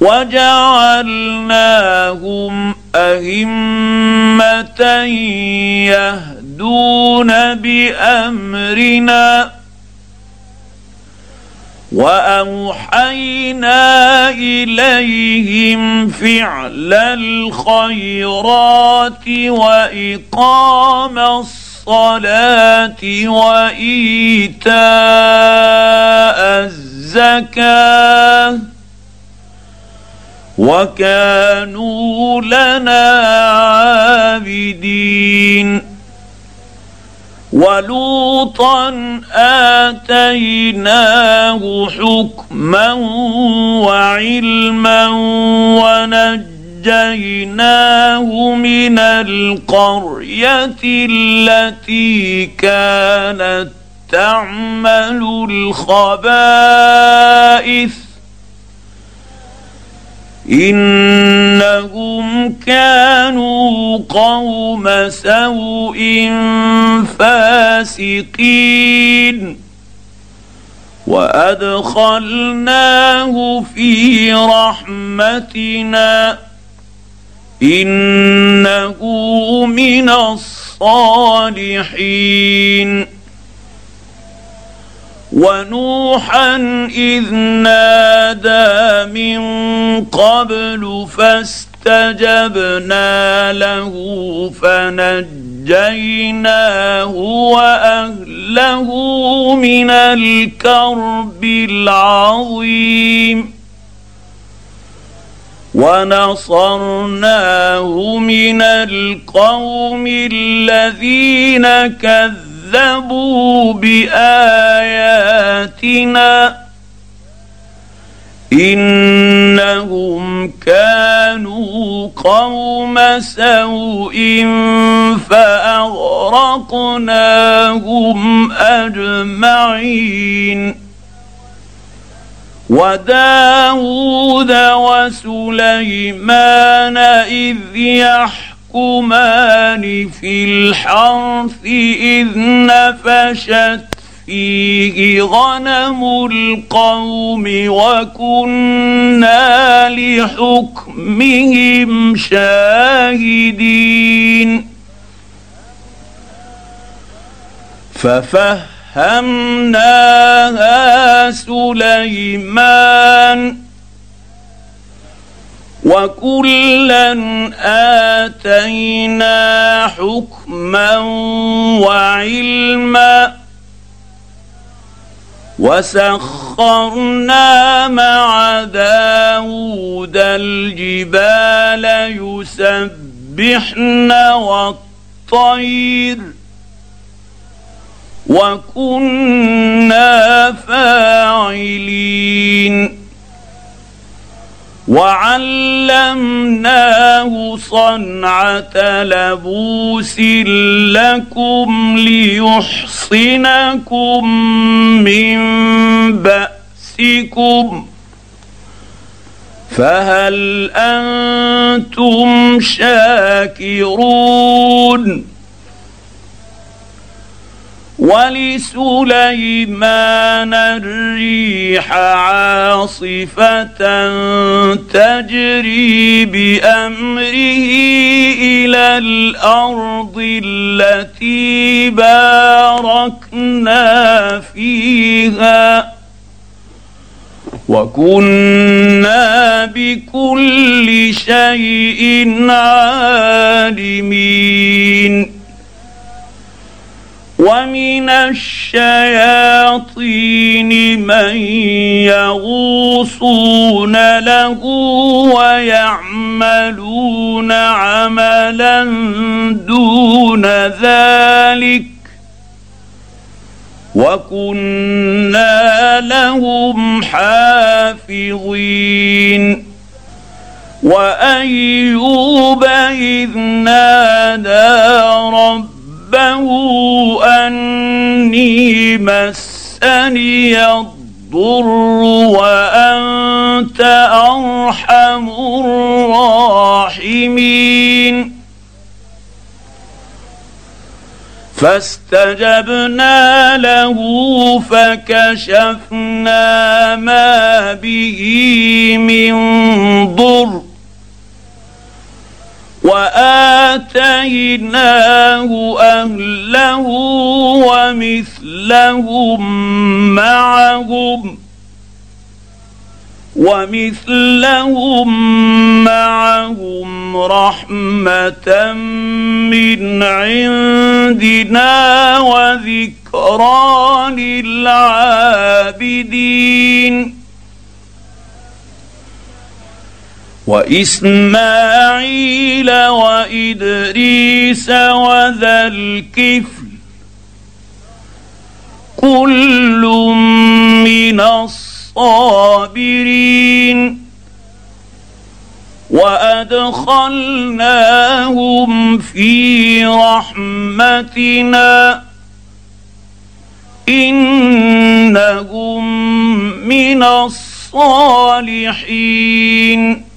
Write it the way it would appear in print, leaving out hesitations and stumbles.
وجعلناهم أئمة يهدون بأمرنا وأوحينا إليهم فعل الخيرات وإقام الصلاة وإيتاء الزكاة وكانوا لنا عابدين. ولوطا آتيناه حكما وعلما ونجيناه من القرية التي كانت تعمل الخبائث إنهم كانوا قوم سوء فاسقين وأدخلناه في رحمتنا إنه من الصالحين. ونوحا إذ نادى من قبل فاستجبنا له فنجيناه وأهله من الكرب العظيم ونصرناه من القوم الذين كذبوا بآياتنا إنهم كانوا قوم سوء فأغرقناهم أجمعين. وداود وسليمان إذ يحكمان في الحرث إذ نفشت فيه غنم القوم وكنا لحكمهم شاهدين ففهمناها سليمان وكلا آتينا حكما وعلما وسخرنا مع داود الجبال يسبحن والطير وكنا فاعلين. وعلمناه صنعة لبوس لكم ليحصنكم من بأسكم فهل أنتم شاكرون. ولسليمان الريح عاصفة تجري بأمره إلى الأرض التي باركنا فيها وكنا بكل شيء عالمين. ومن الشياطين من يغوصون له ويعملون عملا دون ذلك وكنا لهم حافظين. وأيوب إذ نادى ربه أني مسني الضر وأنت أرحم الراحمين فاستجبنا له فكشفنا ما به من واتيناه اهله ومثلهم معهم رحمة من عندنا وذكرى للعابدين وإسماعيل وإدريس وذا الكفل كل من الصابرين وأدخلناهم في رحمتنا إنهم من الصالحين